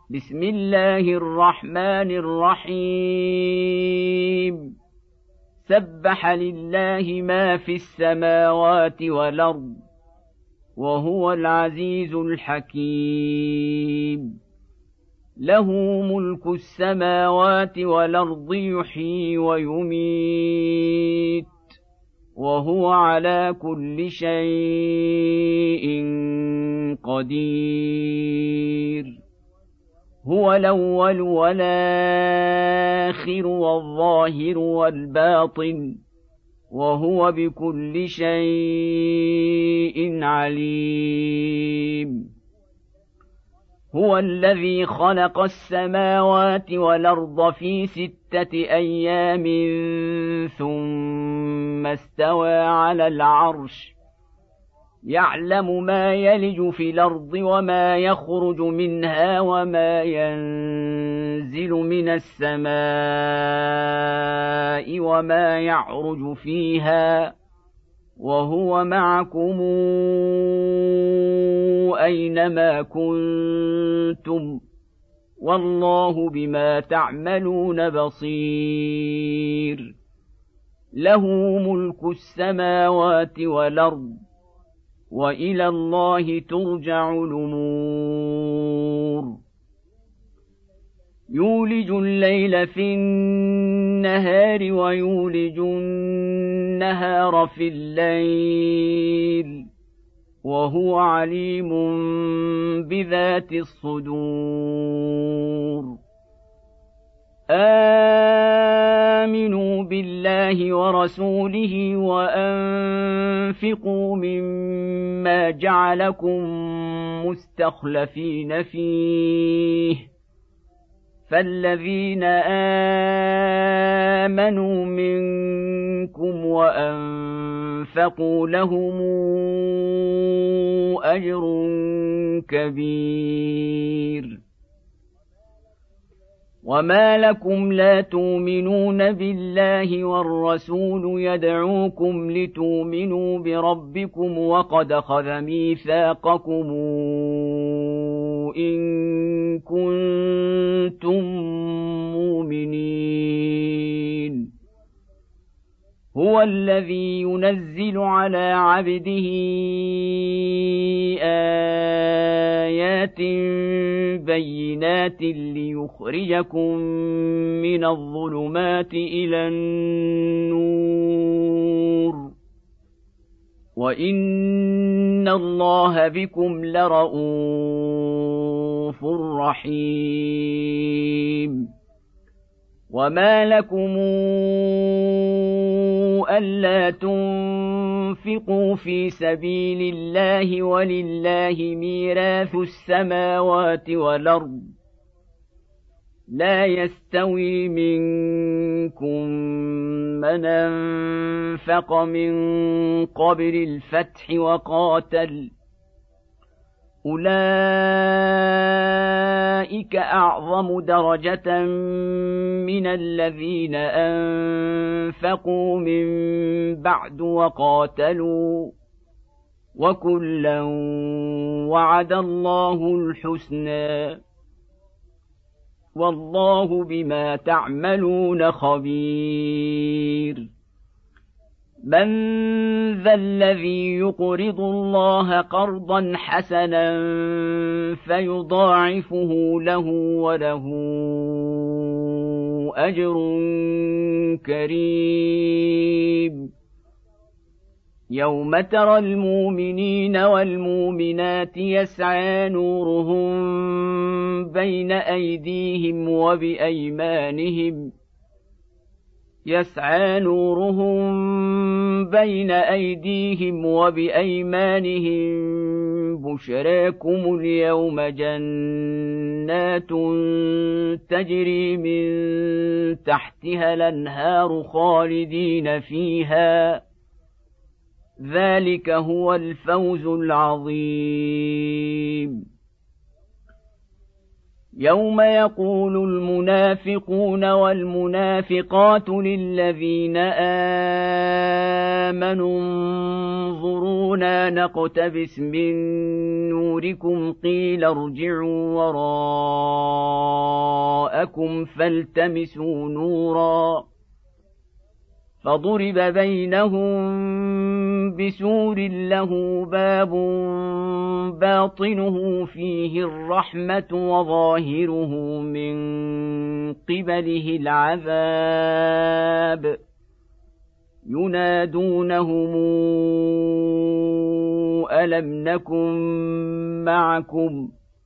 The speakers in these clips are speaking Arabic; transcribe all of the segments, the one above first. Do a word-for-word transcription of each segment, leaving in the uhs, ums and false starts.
بسم الله الرحمن الرحيم سبح لله ما في السماوات والأرض وهو العزيز الحكيم له ملك السماوات والأرض يحيي ويميت وهو على كل شيء قدير هو الأول والآخر والظاهر والباطن وهو بكل شيء عليم هو الذي خلق السماوات والأرض في ستة أيام ثم استوى على العرش يعلم ما يلج في الأرض وما يخرج منها وما ينزل من السماء وما يعرج فيها وهو معكم أينما كنتم والله بما تعملون بصير له ملك السماوات والأرض وإلى الله ترجع الأمور يولج الليل في النهار ويولج النهار في الليل وهو عليم بذات الصدور آمنوا بالله ورسوله وأنفقوا مما جعلكم مستخلفين فيه فالذين آمنوا منكم وأنفقوا لهم أجر كبير وما لكم لا تؤمنون بالله والرسول يدعوكم لتؤمنوا بربكم وقد أخذ ميثاقكم إن كنتم مؤمنين هو الذي ينزل على عبده آيات بينات ليخرجكم من الظلمات إلى النور وإن الله بكم لرءوف رحيم وما لكم ألا تنفقوا في سبيل الله ولله ميراث السماوات والأرض لا يستوي منكم من أنفق من قبل الفتح وقاتل أولئك أعظم درجة من الذين أنفقوا من بعد وقاتلوا وكلا وعد الله الحسنى والله بما تعملون خبير من ذا الذي يقرض الله قرضا حسنا فيضاعفه له وله أجر كريم يوم ترى المؤمنين والمؤمنات يسعى نورهم بين أيديهم وبأيمانهم يسعى نورهم بين أيديهم وبأيمانهم بشراكم اليوم جنات تجري من تحتها الأنهار خالدين فيها ذلك هو الفوز العظيم يوم يقول المنافقون والمنافقات للذين آمنوا انظرونا نقتبس من نوركم قيل ارجعوا وراءكم فالتمسوا نورا فضرب بينهم بسور له باب باطنه فيه الرحمة وظاهره من قبله العذاب ينادونهم ألم نكن معكم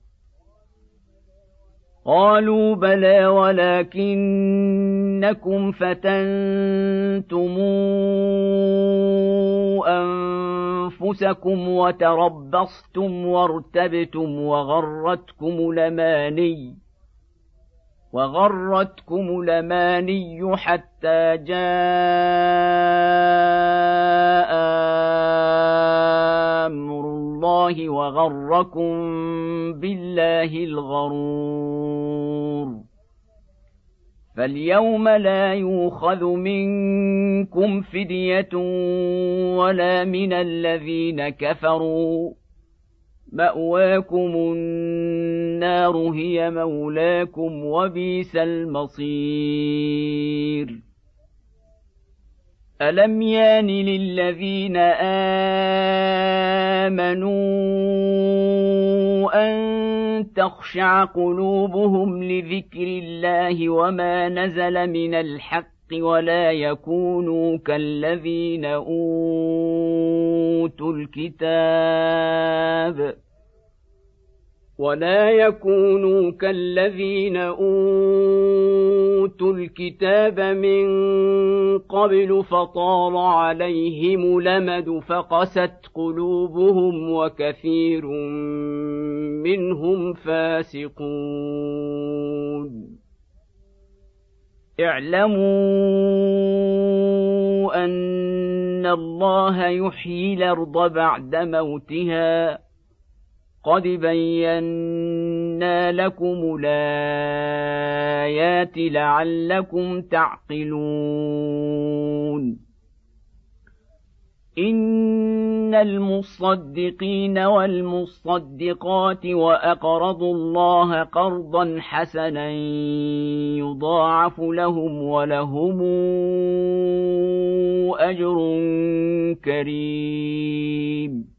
قالوا بلى ولكنكم فتنتم أنفسكم وتربصتم وارتبتم وغرتكم الأماني وغرتكم الأماني حتى جاء أمر الله وغركم بالله الغرور فاليوم لا يؤخذ منكم فدية ولا من الذين كفروا مأواكم النار هي مولاكم وبئس المصير ألم يان للذين آمنوا أن تخشع قلوبهم لذكر الله وما نزل من الحق ولا يكونوا كالذين أوتوا الكتاب ولا يكونوا كالذين أوتوا الكتاب من قبل فطال عليهم الأمد فقست قلوبهم وكثير منهم فاسقون اعلموا أن الله يحيي الأرض بعد موتها قد بينا لكم الآيات لعلكم تعقلون إن المصدقين والمصدقات وأقرضوا الله قرضا حسنا يضاعف لهم ولهم أجر كريم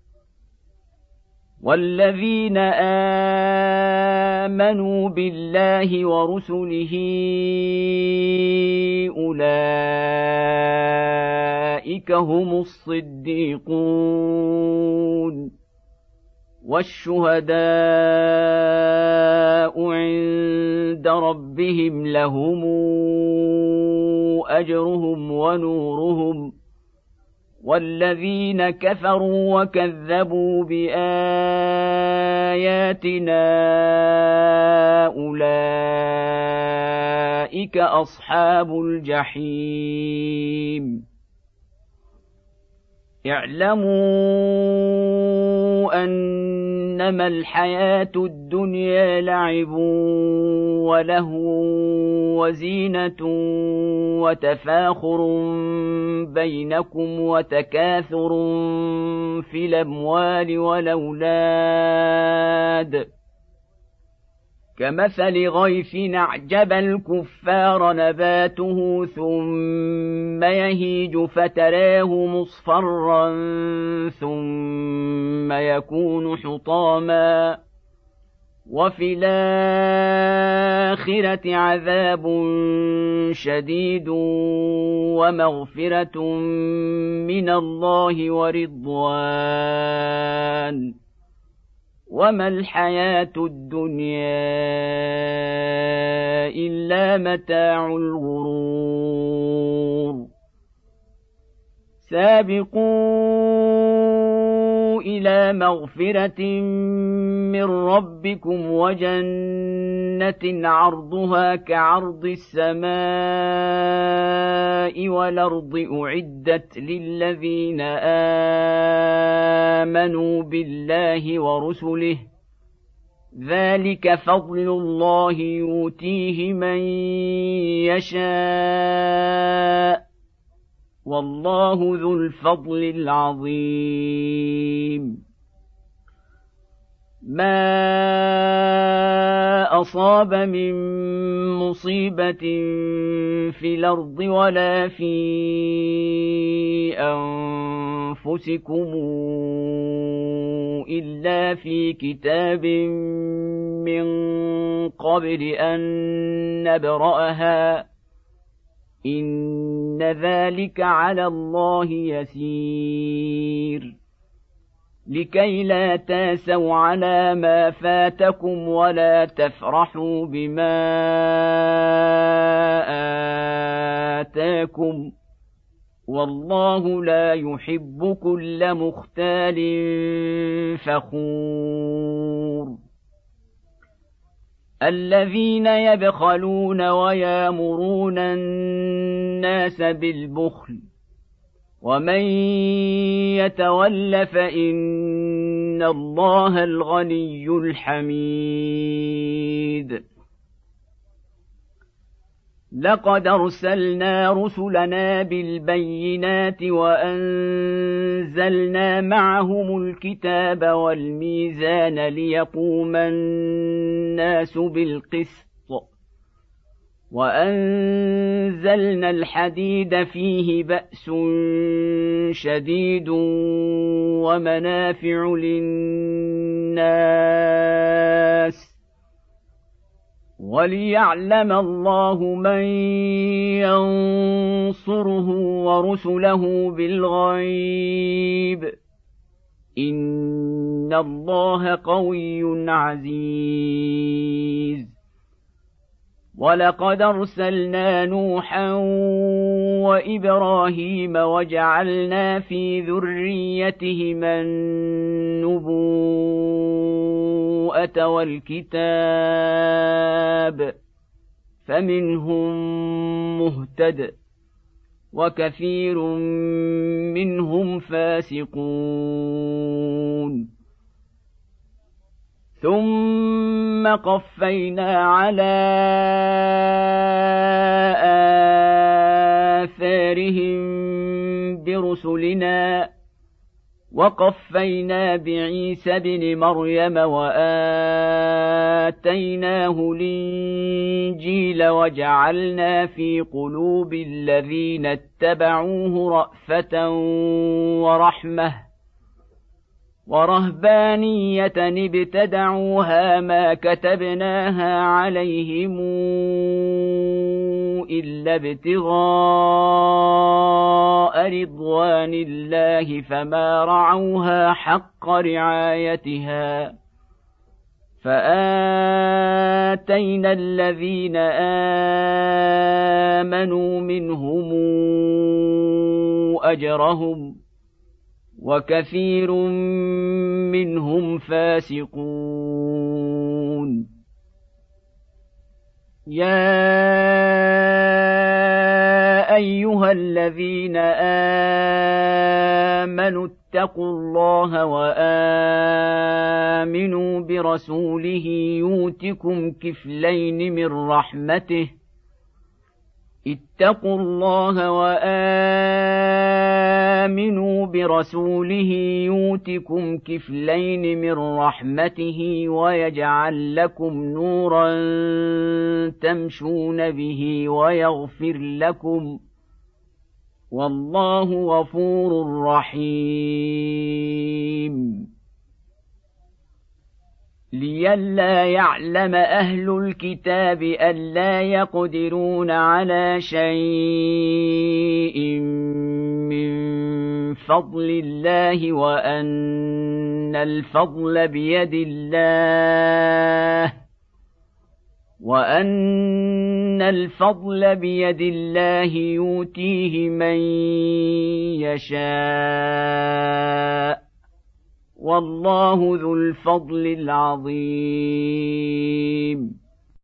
والذين آمنوا بالله ورسله أولئك هم الصديقون والشهداء عند ربهم لهم أجرهم ونورهم والذين كفروا وكذبوا بآياتنا أولئك أصحاب الجحيم اعلموا أنما الحياة الدنيا لعب ولهو وزينة وتفاخر بينكم وتكاثر في الأموال والأولاد كمثل غيث أعجب الكفار نباته ثم يهيج فتراه مصفرا ثم يكون حطاما وفي الآخرة عذاب شديد ومغفرة من الله ورضوان وما الحياة الدنيا إلا متاع الغرور سابقوا إلى مغفرة من ربكم وجنة عرضها كعرض السماء والأرض أعدت للذين آمنوا بالله ورسله ذلك فضل الله يؤتيه من يشاء والله ذو الفضل العظيم. ما أصاب من مصيبة في الأرض ولا في أنفسكم إلا في كتاب من قبل أن نبرأها إن ذلك على الله يسير. لكي لا تاسوا على ما فاتكم ولا تفرحوا بما آتاكم والله لا يحب كل مختال فخور. الذين يبخلون ويامرون الناس بالبخل ومن يتول فإن الله الغني الحميد. لقد أرسلنا رسلنا بالبينات وأنزلنا معهم الكتاب والميزان ليقوم الناس بالقسط وأنزلنا الحديد فيه بأس شديد ومنافع للناس وليعلم الله من ينصره ورسله بالغيب إن الله قوي عزيز. ولقد أرسلنا نوحا وإبراهيم وجعلنا في ذريتهما النبوءة والكتاب فمنهم مهتد وكثير منهم فاسقون. ثم قفينا على آثارهم برسلنا وقفينا بعيسى ابن مريم وآتيناه الإنجيل وجعلنا في قلوب الذين اتبعوه رأفة ورحمة ورهبانية ابتدعوها ما كتبناها عليهم إلا ابتغاء رضوان الله فما رعوها حق رعايتها فآتينا الذين آمنوا منهم أجرهم وكثير منهم فاسقون. يا أيها الذين آمنوا اتقوا الله وآمنوا برسوله يؤتكم كفلين من رحمته اتقوا الله وآمنوا برسوله يؤتكم كفلين من رحمته ويجعل لكم نورا تمشون به ويغفر لكم والله غفور رحيم. لئلا يعلم أهل الكتاب ألا يقدرون على شيء من فضل الله وأن الفضل بيد الله وأن الفضل بيد الله يؤتيه من يشاء والله ذو الفضل العظيم.